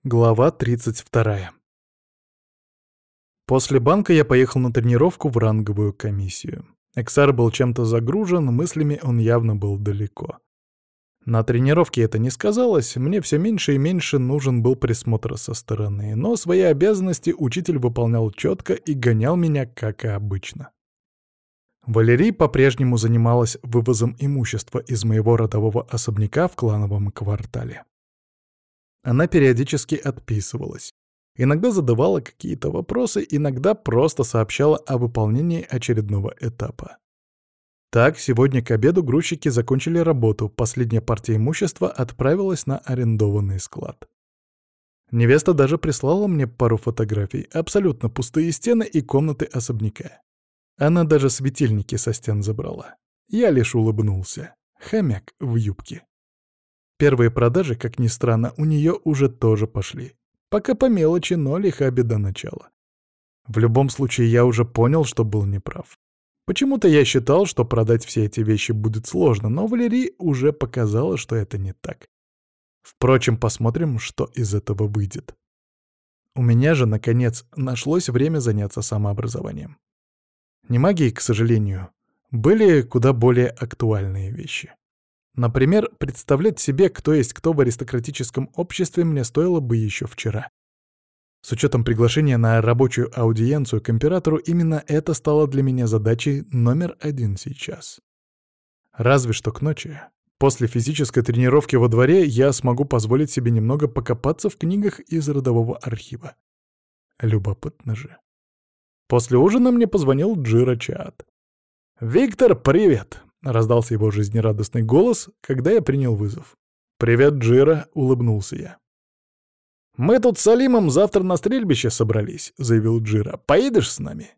Глава 32. После банка я поехал на тренировку в ранговую комиссию. Эксар был чем-то загружен, мыслями он явно был далеко. На тренировке это не сказалось, мне все меньше и меньше нужен был присмотр со стороны, но свои обязанности учитель выполнял четко и гонял меня, как и обычно. Валерий по-прежнему занималась вывозом имущества из моего родового особняка в клановом квартале. Она периодически отписывалась. Иногда задавала какие-то вопросы, иногда просто сообщала о выполнении очередного этапа. Так, сегодня к обеду грузчики закончили работу, последняя партия имущества отправилась на арендованный склад. Невеста даже прислала мне пару фотографий, абсолютно пустые стены и комнаты особняка. Она даже светильники со стен забрала. Я лишь улыбнулся. Хомяк в юбке. Первые продажи, как ни странно, у нее уже тоже пошли. Пока по мелочи, но лиха беда начала. В любом случае, я уже понял, что был неправ. Почему-то я считал, что продать все эти вещи будет сложно, но Валерий уже показала, что это не так. Впрочем, посмотрим, что из этого выйдет. У меня же, наконец, нашлось время заняться самообразованием. Не магией, к сожалению, были куда более актуальные вещи. Например, представлять себе, кто есть кто в аристократическом обществе, мне стоило бы еще вчера. С учетом приглашения на рабочую аудиенцию к императору, именно это стало для меня задачей номер один сейчас. Разве что к ночи. После физической тренировки во дворе я смогу позволить себе немного покопаться в книгах из родового архива. Любопытно же. После ужина мне позвонил Джиро Чаат. «Виктор, привет!» — раздался его жизнерадостный голос, когда я принял вызов. «Привет, Джиро!» — улыбнулся я. «Мы тут с Алимом завтра на стрельбище собрались», — заявил Джиро. «Поедешь с нами?»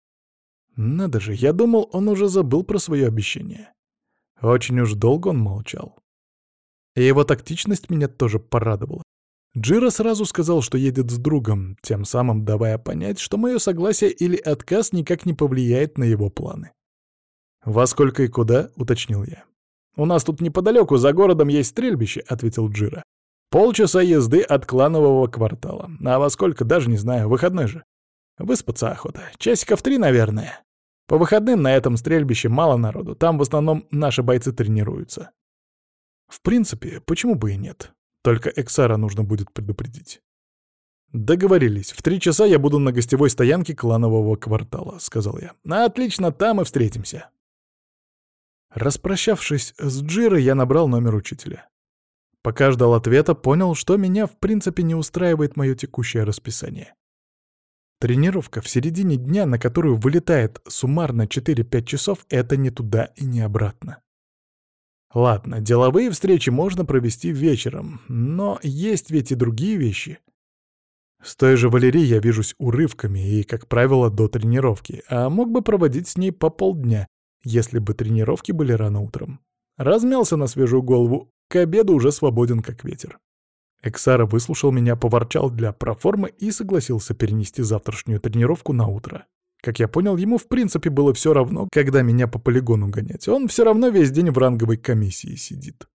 Надо же, я думал, он уже забыл про свое обещание. Очень уж долго он молчал. И его тактичность меня тоже порадовала. Джиро сразу сказал, что едет с другом, тем самым давая понять, что мое согласие или отказ никак не повлияет на его планы. «Во сколько и куда?» — уточнил я. «У нас тут неподалеку, за городом есть стрельбище», — ответил Джиро. «Полчаса езды от кланового квартала. А во сколько, даже не знаю, выходной же. Выспаться охота. Часиков 3, наверное. По выходным на этом стрельбище мало народу, там в основном наши бойцы тренируются». В принципе, почему бы и нет? Только Эксара нужно будет предупредить. «Договорились. В 3 часа я буду на гостевой стоянке кланового квартала», — сказал я. «Отлично, там и встретимся». Распрощавшись с Джиро, я набрал номер учителя. Пока ждал ответа, понял, что меня в принципе не устраивает мое текущее расписание. Тренировка в середине дня, на которую вылетает суммарно 4-5 часов, это не туда и не обратно. Ладно, деловые встречи можно провести вечером, но есть ведь и другие вещи. С той же Валерией я вижусь урывками и, как правило, до тренировки, а мог бы проводить с ней по полдня, если бы тренировки были рано утром. Размялся на свежую голову, к обеду уже свободен как ветер. Эксара выслушал меня, поворчал для проформы и согласился перенести завтрашнюю тренировку на утро. Как я понял, ему в принципе было все равно, когда меня по полигону гонять. Он все равно весь день в ранговой комиссии сидит.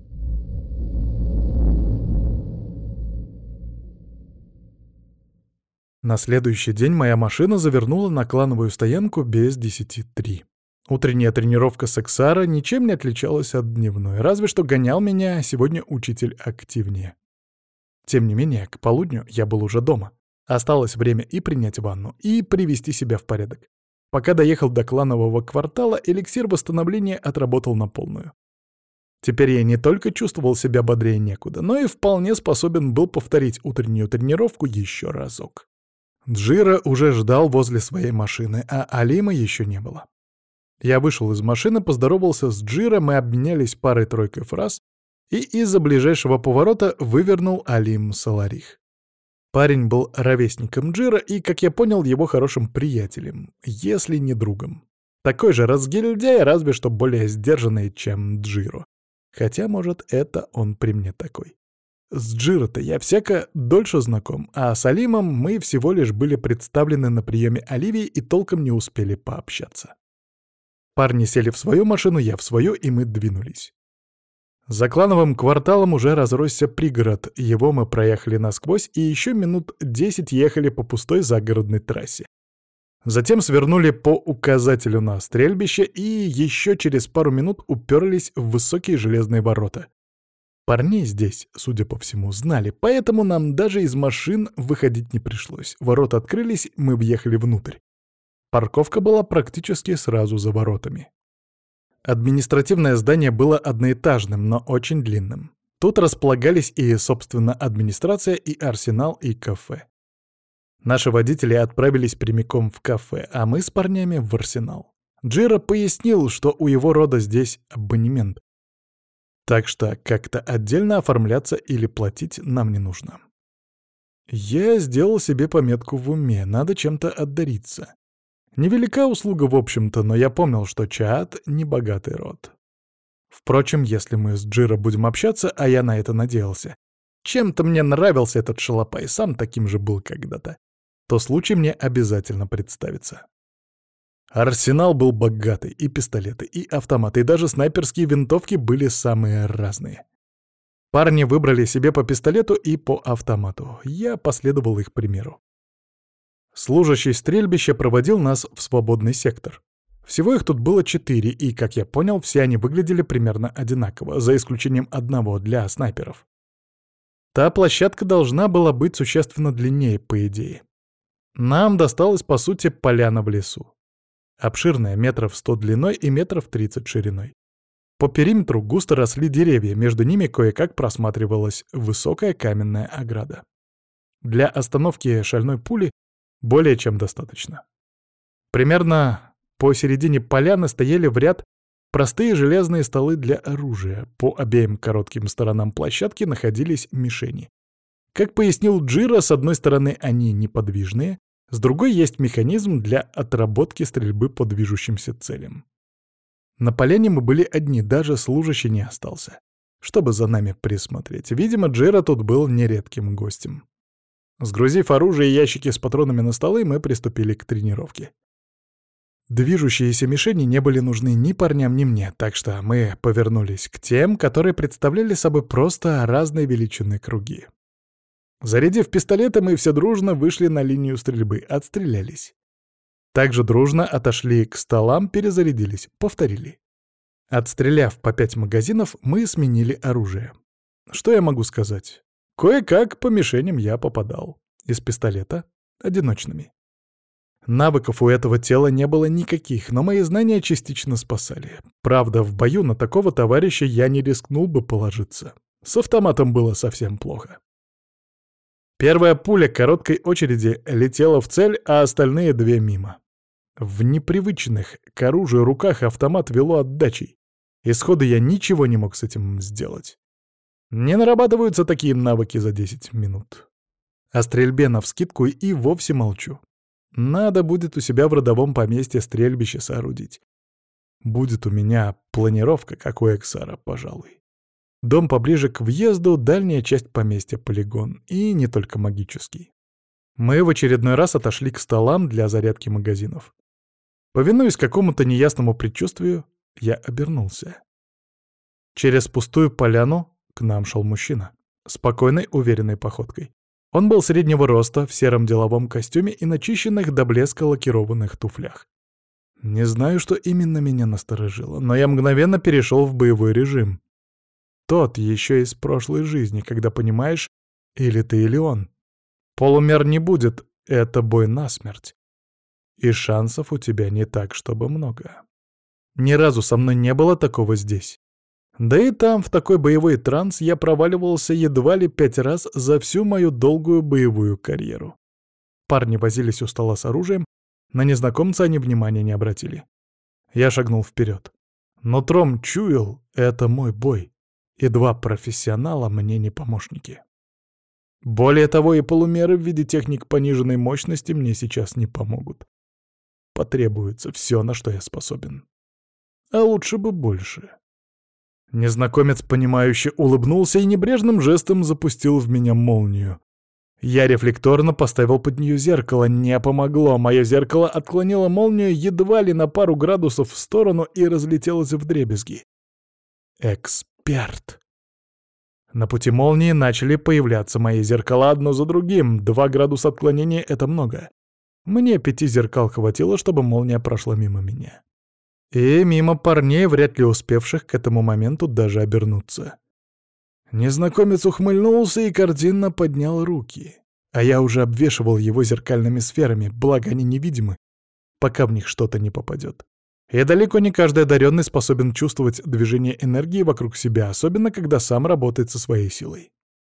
На следующий день моя машина завернула на клановую стоянку без 10:03. Утренняя тренировка с Эксара ничем не отличалась от дневной, разве что гонял меня сегодня учитель активнее. Тем не менее, к полудню я был уже дома. Осталось время и принять ванну, и привести себя в порядок. Пока доехал до кланового квартала, эликсир восстановления отработал на полную. Теперь я не только чувствовал себя бодрее некуда, но и вполне способен был повторить утреннюю тренировку еще разок. Джиро уже ждал возле своей машины, а Алима еще не было. Я вышел из машины, поздоровался с Джиро, мы обменялись парой-тройкой фраз, и из-за ближайшего поворота вывернул Алим Саларих. Парень был ровесником Джиро и, как я понял, его хорошим приятелем, если не другом. Такой же разгильдяй, разве что более сдержанный, чем Джиро. Хотя, может, это он при мне такой. С Джиро-то я всяко дольше знаком, а с Алимом мы всего лишь были представлены на приеме Оливии и толком не успели пообщаться. Парни сели в свою машину, я в свою, и мы двинулись. За клановым кварталом уже разросся пригород, его мы проехали насквозь и еще минут 10 ехали по пустой загородной трассе. Затем свернули по указателю на стрельбище и еще через пару минут уперлись в высокие железные ворота. Парней здесь, судя по всему, знали, поэтому нам даже из машин выходить не пришлось. Ворота открылись, мы въехали внутрь. Парковка была практически сразу за воротами. Административное здание было одноэтажным, но очень длинным. Тут располагались и, собственно, администрация, и арсенал, и кафе. Наши водители отправились прямиком в кафе, а мы с парнями в арсенал. Джиро пояснил, что у его рода здесь абонемент. Так что как-то отдельно оформляться или платить нам не нужно. Я сделал себе пометку в уме, надо чем-то отдариться. Невелика услуга, в общем-то, но я помнил, что Чаат — небогатый род. Впрочем, если мы с Джиро будем общаться, а я на это надеялся, чем-то мне нравился этот шалопай, сам таким же был когда-то, то случай мне обязательно представится. Арсенал был богатый, и пистолеты, и автоматы, и даже снайперские винтовки были самые разные. Парни выбрали себе по пистолету и по автомату. Я последовал их примеру. Служащий стрельбища проводил нас в свободный сектор. Всего их тут было 4, и, как я понял, все они выглядели примерно одинаково, за исключением одного для снайперов. Та площадка должна была быть существенно длиннее, по идее. Нам досталась, по сути, поляна в лесу. Обширная, метров 100 длиной и метров 30 шириной. По периметру густо росли деревья, между ними кое-как просматривалась высокая каменная ограда. Для остановки шальной пули более чем достаточно. Примерно посередине поляны стояли в ряд простые железные столы для оружия. По обеим коротким сторонам площадки находились мишени. Как пояснил Джиро, с одной стороны они неподвижные, с другой есть механизм для отработки стрельбы по движущимся целям. На поляне мы были одни, даже служащий не остался, чтобы за нами присмотреть. Видимо, Джиро тут был нередким гостем. Сгрузив оружие и ящики с патронами на столы, мы приступили к тренировке. Движущиеся мишени не были нужны ни парням, ни мне, так что мы повернулись к тем, которые представляли собой просто разной величины круги. Зарядив пистолеты, мы все дружно вышли на линию стрельбы, отстрелялись. Также дружно отошли к столам, перезарядились, повторили. Отстреляв по 5 магазинов, мы сменили оружие. Что я могу сказать? Кое-как по мишеням я попадал. Из пистолета — одиночными. Навыков у этого тела не было никаких, но мои знания частично спасали. Правда, в бою на такого товарища я не рискнул бы положиться. С автоматом было совсем плохо. Первая пуля короткой очереди летела в цель, а остальные 2 мимо. В непривычных к оружию руках автомат вело отдачей, и сходу я ничего не мог с этим сделать. Не нарабатываются такие навыки за 10 минут. О стрельбе навскидку и вовсе молчу. Надо будет у себя в родовом поместье стрельбище соорудить. Будет у меня планировка, как у Эксара, пожалуй. Дом поближе к въезду, дальняя часть поместья полигон, и не только магический. Мы в очередной раз отошли к столам для зарядки магазинов. Повинуясь какому-то неясному предчувствию, я обернулся. Через пустую поляну к нам шел мужчина, спокойной, уверенной походкой. Он был среднего роста, в сером деловом костюме и начищенных до блеска лакированных туфлях. Не знаю, что именно меня насторожило, но я мгновенно перешел в боевой режим. Тот еще из прошлой жизни, когда понимаешь, или ты, или он. Полумер не будет, это бой насмерть. И шансов у тебя не так, чтобы много. Ни разу со мной не было такого здесь. Да и там, в такой боевой транс, я проваливался едва ли 5 раз за всю мою долгую боевую карьеру. Парни возились у стола с оружием, на незнакомца они внимания не обратили. Я шагнул вперед. Нутром чуял — это мой бой, и 2 профессионала мне не помощники. Более того, и полумеры в виде техник пониженной мощности мне сейчас не помогут. Потребуется все, на что я способен. А лучше бы больше. Незнакомец, понимающе улыбнулся и небрежным жестом запустил в меня молнию. Я рефлекторно поставил под нее зеркало, не помогло. Мое зеркало отклонило молнию едва ли на пару градусов в сторону и разлетелось вдребезги. Эксперт. эксперт. На пути молнии начали появляться мои зеркала одно за другим. 2 градуса отклонения — это много. Мне 5 зеркал хватило, чтобы молния прошла мимо меня. И мимо парней, вряд ли успевших к этому моменту даже обернуться. Незнакомец ухмыльнулся и картинно поднял руки. А я уже обвешивал его зеркальными сферами, благо они невидимы, пока в них что-то не попадет. И далеко не каждый одаренный способен чувствовать движение энергии вокруг себя, особенно когда сам работает со своей силой.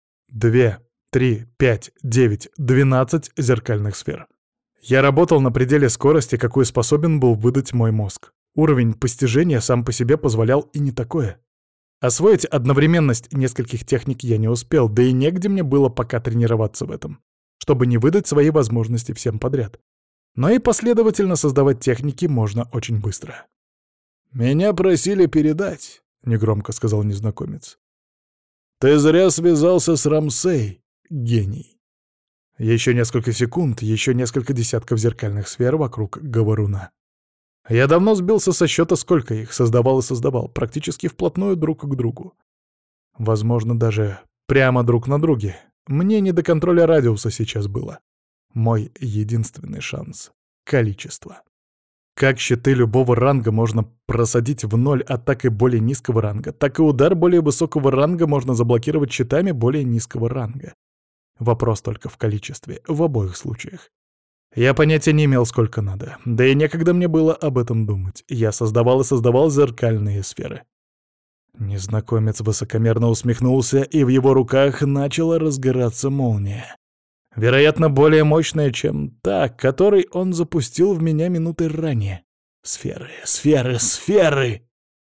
2, 3, 5, 9, 12 зеркальных сфер. Я работал на пределе скорости, какой способен был выдать мой мозг. Уровень постижения сам по себе позволял и не такое. Освоить одновременность нескольких техник я не успел, да и негде мне было пока тренироваться в этом, чтобы не выдать свои возможности всем подряд. Но и последовательно создавать техники можно очень быстро. «Меня просили передать», — негромко сказал незнакомец. «Ты зря связался с Рамсей, гений». Еще несколько секунд, еще несколько десятков зеркальных сфер вокруг говоруна. Я давно сбился со счета, сколько их создавал и создавал, практически вплотную друг к другу. Возможно, даже прямо друг на друге. Мне не до контроля радиуса сейчас было. Мой единственный шанс — количество. Как щиты любого ранга можно просадить в ноль атакой более низкого ранга, так и удар более высокого ранга можно заблокировать щитами более низкого ранга. Вопрос только в количестве, в обоих случаях. Я понятия не имел, сколько надо, да и некогда мне было об этом думать. Я создавал и создавал зеркальные сферы. Незнакомец высокомерно усмехнулся, и в его руках начала разгораться молния. Вероятно, более мощная, чем та, которой он запустил в меня минуты ранее. Сферы, сферы, сферы!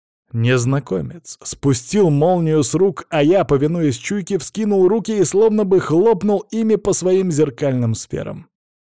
Незнакомец спустил молнию с рук, а я, повинуясь чуйке, вскинул руки и словно бы хлопнул ими по своим зеркальным сферам.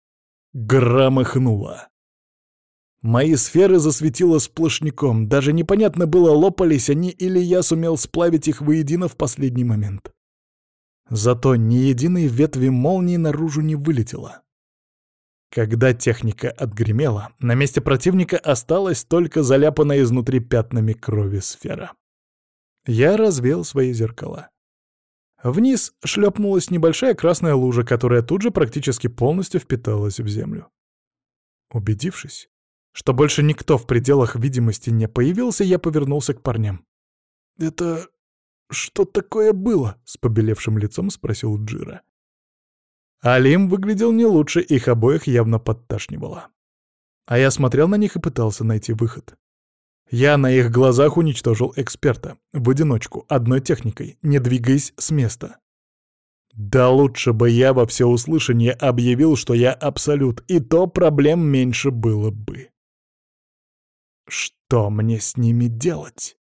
Громыхнуло. Мои сферы засветило сплошняком, даже непонятно было, лопались они или я сумел сплавить их воедино в последний момент. Зато ни единой ветви молнии наружу не вылетело. Когда техника отгремела, на месте противника осталась только заляпанная изнутри пятнами крови сфера. Я развеял свои зеркала. Вниз шлепнулась небольшая красная лужа, которая тут же практически полностью впиталась в землю. Убедившись, что больше никто в пределах видимости не появился, я повернулся к парням. «Это что такое было?» — с побелевшим лицом спросил Джира. Алим выглядел не лучше, их обоих явно подташнивало. А я смотрел на них и пытался найти выход. Я на их глазах уничтожил эксперта. В одиночку, одной техникой, не двигаясь с места. Да лучше бы я во всеуслышание объявил, что я абсолют, и то проблем меньше было бы. Что мне с ними делать?